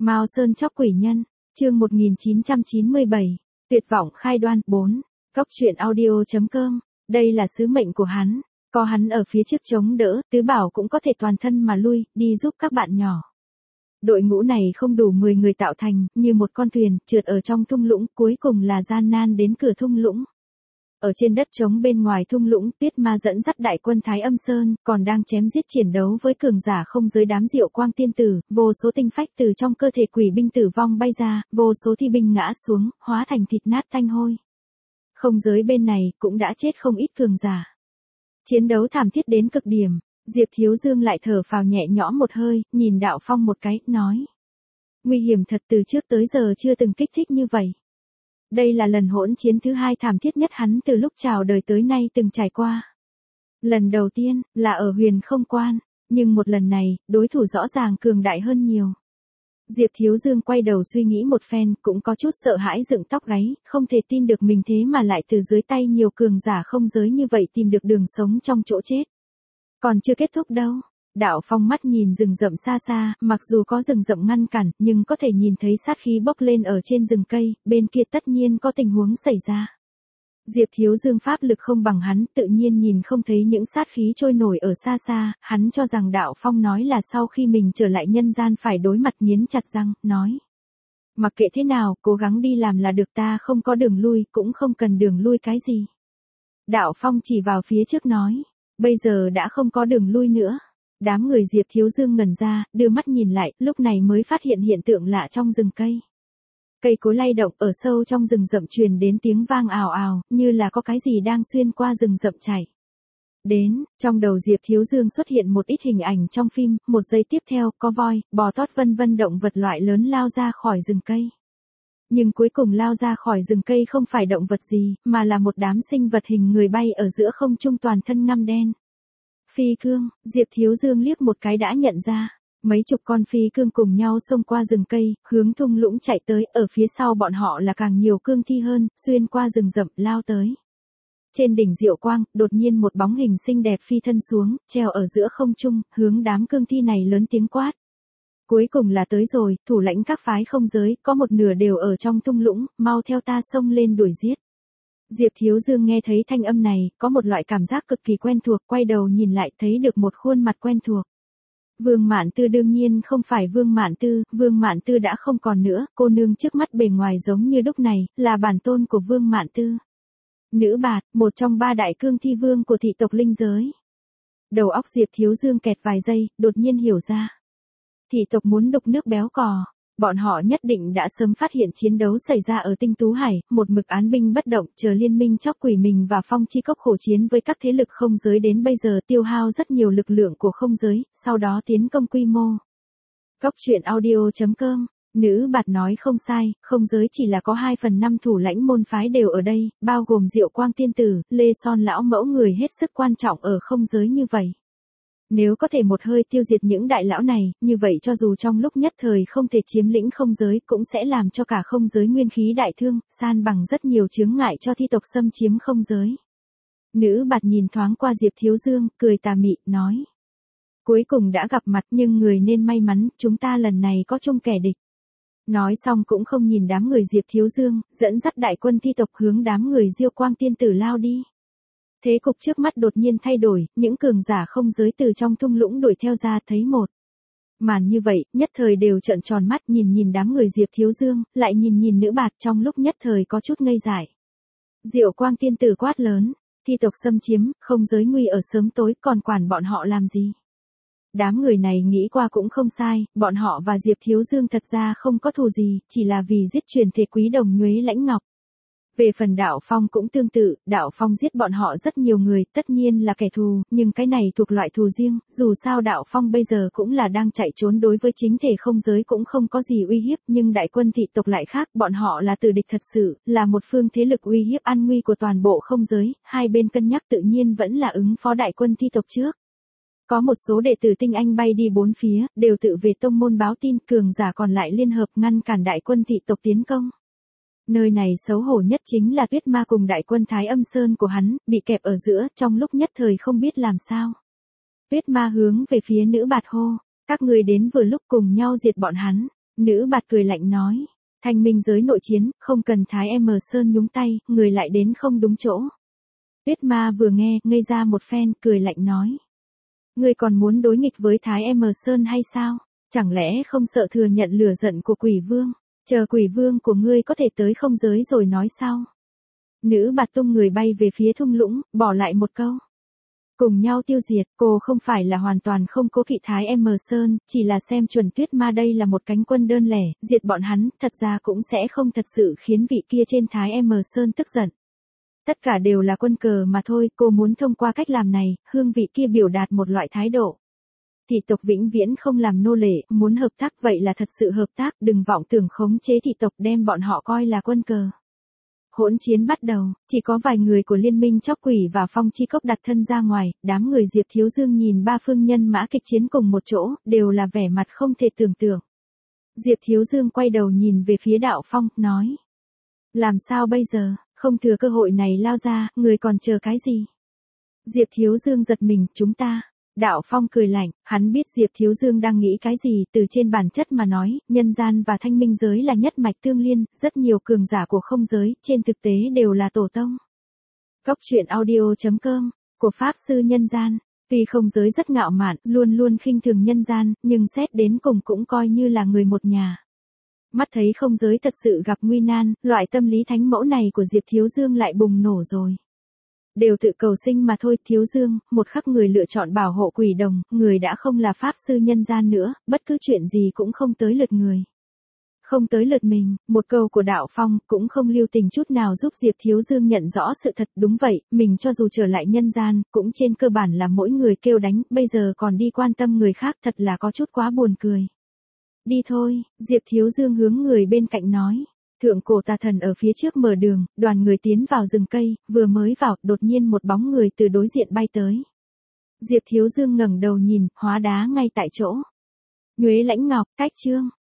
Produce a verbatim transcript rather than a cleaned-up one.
Mao Sơn chóc quỷ nhân, chương một nghìn chín trăm chín mươi bảy, tuyệt vọng khai đoan, bốn, Cốc truyện audio chấm com, đây là sứ mệnh của hắn, có hắn ở phía trước chống đỡ, Tứ Bảo cũng có thể toàn thân mà lui, đi giúp các bạn nhỏ. Đội ngũ này không đủ mười người tạo thành, như một con thuyền, trượt ở trong thung lũng, cuối cùng là gian nan đến cửa thung lũng. Ở trên đất trống bên ngoài thung lũng, Tuyết Ma dẫn dắt đại quân Thái Âm Sơn, còn đang chém giết chiến đấu với cường giả không giới đám Diệu Quang tiên tử, vô số tinh phách từ trong cơ thể quỷ binh tử vong bay ra, vô số thi binh ngã xuống, hóa thành thịt nát tanh hôi. Không giới bên này cũng đã chết không ít cường giả. Chiến đấu thảm thiết đến cực điểm, Diệp Thiếu Dương lại thở phào nhẹ nhõm một hơi, nhìn Đạo Phong một cái, nói: nguy hiểm thật, từ trước tới giờ chưa từng kích thích như vậy. Đây là lần hỗn chiến thứ hai thảm thiết nhất hắn từ lúc chào đời tới nay từng trải qua. Lần đầu tiên, là ở Huyền Không Quan, nhưng một lần này, đối thủ rõ ràng cường đại hơn nhiều. Diệp Thiếu Dương quay đầu suy nghĩ một phen, cũng có chút sợ hãi dựng tóc gáy, không thể tin được mình thế mà lại từ dưới tay nhiều cường giả không giới như vậy tìm được đường sống trong chỗ chết. Còn chưa kết thúc đâu. Đạo Phong mắt nhìn rừng rậm xa xa, mặc dù có rừng rậm ngăn cản, nhưng có thể nhìn thấy sát khí bốc lên ở trên rừng cây, bên kia tất nhiên có tình huống xảy ra. Diệp Thiếu Dương pháp lực không bằng hắn, tự nhiên nhìn không thấy những sát khí trôi nổi ở xa xa, hắn cho rằng Đạo Phong nói là sau khi mình trở lại nhân gian phải đối mặt, nghiến chặt răng, nói: mặc kệ thế nào, cố gắng đi làm là được, ta không có đường lui, cũng không cần đường lui cái gì. Đạo Phong chỉ vào phía trước nói: bây giờ đã không có đường lui nữa. Đám người Diệp Thiếu Dương ngẩn ra, đưa mắt nhìn lại, lúc này mới phát hiện hiện tượng lạ trong rừng cây. Cây cối lay động, ở sâu trong rừng rậm truyền đến tiếng vang ào ào, như là có cái gì đang xuyên qua rừng rậm chạy đến. Trong đầu Diệp Thiếu Dương xuất hiện một ít hình ảnh trong phim, một giây tiếp theo, có voi, bò tót vân vân động vật loại lớn lao ra khỏi rừng cây. Nhưng cuối cùng lao ra khỏi rừng cây không phải động vật gì, mà là một đám sinh vật hình người bay ở giữa không trung, toàn thân ngăm đen. Phi cương, Diệp Thiếu Dương liếc một cái đã nhận ra. Mấy chục con phi cương cùng nhau xông qua rừng cây, hướng thung lũng chạy tới, ở phía sau bọn họ là càng nhiều cương thi hơn, xuyên qua rừng rậm, lao tới. Trên đỉnh Diệu Quang, đột nhiên một bóng hình xinh đẹp phi thân xuống, treo ở giữa không trung, hướng đám cương thi này lớn tiếng quát: cuối cùng là tới rồi, thủ lãnh các phái không giới, có một nửa đều ở trong thung lũng, mau theo ta xông lên đuổi giết. Diệp Thiếu Dương nghe thấy thanh âm này, có một loại cảm giác cực kỳ quen thuộc, quay đầu nhìn lại thấy được một khuôn mặt quen thuộc. Vương Mạn Tư đương nhiên không phải Vương Mạn Tư, Vương Mạn Tư đã không còn nữa, cô nương trước mắt bề ngoài giống như đúc này, là bản tôn của Vương Mạn Tư. Nữ Bạt, một trong ba đại cương thi vương của thị tộc linh giới. Đầu óc Diệp Thiếu Dương kẹt vài giây, đột nhiên hiểu ra. Thị tộc muốn đục nước béo cò. Bọn họ nhất định đã sớm phát hiện chiến đấu xảy ra ở Tinh Tú Hải, một mực án binh bất động, chờ liên minh chóc quỷ mình và Phong Chi Cốc khổ chiến với các thế lực không giới đến bây giờ, tiêu hao rất nhiều lực lượng của không giới, sau đó tiến công quy mô. Cốc truyện audio chấm com, Nữ Bạt nói không sai, không giới chỉ là có hai phần năm thủ lãnh môn phái đều ở đây, bao gồm Diệu Quang tiên tử, Lê Son lão mẫu, người hết sức quan trọng ở không giới như vậy. Nếu có thể một hơi tiêu diệt những đại lão này, như vậy cho dù trong lúc nhất thời không thể chiếm lĩnh không giới, cũng sẽ làm cho cả không giới nguyên khí đại thương, san bằng rất nhiều chướng ngại cho thi tộc xâm chiếm không giới. Nữ Bạt nhìn thoáng qua Diệp Thiếu Dương, cười tà mị, nói: cuối cùng đã gặp mặt, nhưng người nên may mắn, chúng ta lần này có chung kẻ địch. Nói xong cũng không nhìn đám người Diệp Thiếu Dương, dẫn dắt đại quân thi tộc hướng đám người Diêu Quang tiên tử lao đi. Thế cục trước mắt đột nhiên thay đổi, những cường giả không giới từ trong thung lũng đuổi theo ra, thấy một màn như vậy, nhất thời đều trợn tròn mắt, nhìn nhìn đám người Diệp Thiếu Dương, lại nhìn nhìn Nữ Bạt, trong lúc nhất thời có chút ngây dại. Diệu Quang tiên tử quát lớn: thi tộc xâm chiếm, không giới nguy ở sớm tối, còn quản bọn họ làm gì? Đám người này nghĩ qua cũng không sai, bọn họ và Diệp Thiếu Dương thật ra không có thù gì, chỉ là vì giết truyền thể quý đồng Nhuế Lãnh Ngọc. Về phần Đạo Phong cũng tương tự, Đạo Phong giết bọn họ rất nhiều người, tất nhiên là kẻ thù, nhưng cái này thuộc loại thù riêng, dù sao Đạo Phong bây giờ cũng là đang chạy trốn, đối với chính thể không giới cũng không có gì uy hiếp, nhưng đại quân thị tộc lại khác, bọn họ là tử địch thật sự, là một phương thế lực uy hiếp an nguy của toàn bộ không giới, hai bên cân nhắc tự nhiên vẫn là ứng phó đại quân thi tộc trước. Có một số đệ tử tinh anh bay đi bốn phía, đều tự về tông môn báo tin, cường giả còn lại liên hợp ngăn cản đại quân thị tộc tiến công. Nơi này xấu hổ nhất chính là Tuyết Ma cùng đại quân Thái Âm Sơn của hắn, bị kẹp ở giữa, trong lúc nhất thời không biết làm sao. Tuyết Ma hướng về phía Nữ Bạt hô: các người đến vừa lúc, cùng nhau diệt bọn hắn. Nữ bạt cười lạnh nói. Thanh minh giới nội chiến, không cần Thái M Sơn nhúng tay, người lại đến không đúng chỗ. Tuyết ma vừa nghe, ngây ra một phen, cười lạnh nói. Ngươi còn muốn đối nghịch với Thái M Sơn hay sao? Chẳng lẽ không sợ thừa nhận lửa giận của quỷ vương? Chờ quỷ vương của ngươi có thể tới không giới rồi nói sau. Nữ bạt tung người bay về phía thung lũng, bỏ lại một câu. Cùng nhau tiêu diệt, cô không phải là hoàn toàn không cố kỵ Thái M Sơn, chỉ là xem chuẩn Tuyết ma đây là một cánh quân đơn lẻ, diệt bọn hắn, thật ra cũng sẽ không thật sự khiến vị kia trên Thái M Sơn tức giận. Tất cả đều là quân cờ mà thôi, cô muốn thông qua cách làm này, hương vị kia biểu đạt một loại thái độ. Thị tộc vĩnh viễn không làm nô lệ, muốn hợp tác vậy là thật sự hợp tác, đừng vọng tưởng khống chế thị tộc đem bọn họ coi là quân cờ. Hỗn chiến bắt đầu, chỉ có vài người của liên minh chóc quỷ và phong chi cốc đặt thân ra ngoài, đám người Diệp Thiếu Dương nhìn ba phương nhân mã kịch chiến cùng một chỗ, đều là vẻ mặt không thể tưởng tượng. Diệp Thiếu Dương quay đầu nhìn về phía Đạo Phong, nói. Làm sao bây giờ, không thừa cơ hội này lao ra, người còn chờ cái gì? Diệp Thiếu Dương giật mình, chúng ta. Đạo Phong cười lạnh, hắn biết Diệp Thiếu Dương đang nghĩ cái gì, từ trên bản chất mà nói, nhân gian và thanh minh giới là nhất mạch tương liên, rất nhiều cường giả của không giới, trên thực tế đều là tổ tông. Cốc truyện audio chấm com, của Pháp Sư Nhân Gian, tuy không giới rất ngạo mạn, luôn luôn khinh thường nhân gian, nhưng xét đến cùng cũng coi như là người một nhà. Mắt thấy không giới thật sự gặp nguy nan, loại tâm lý thánh mẫu này của Diệp Thiếu Dương lại bùng nổ rồi. Đều tự cầu sinh mà thôi, Thiếu Dương, một khắc người lựa chọn bảo hộ quỷ đồng, người đã không là Pháp Sư Nhân Gian nữa, bất cứ chuyện gì cũng không tới lượt người. Không tới lượt mình, một câu của Đạo Phong cũng không lưu tình chút nào giúp Diệp Thiếu Dương nhận rõ sự thật, đúng vậy, mình cho dù trở lại nhân gian, cũng trên cơ bản là mỗi người kêu đánh, bây giờ còn đi quan tâm người khác thật là có chút quá buồn cười. Đi thôi, Diệp Thiếu Dương hướng người bên cạnh nói. Thượng cổ tà thần ở phía trước mở đường, đoàn người tiến vào rừng cây, vừa mới vào, đột nhiên một bóng người từ đối diện bay tới. Diệp Thiếu Dương ngẩng đầu nhìn, hóa đá ngay tại chỗ. Nhuế Lãnh Ngọc, cách chương.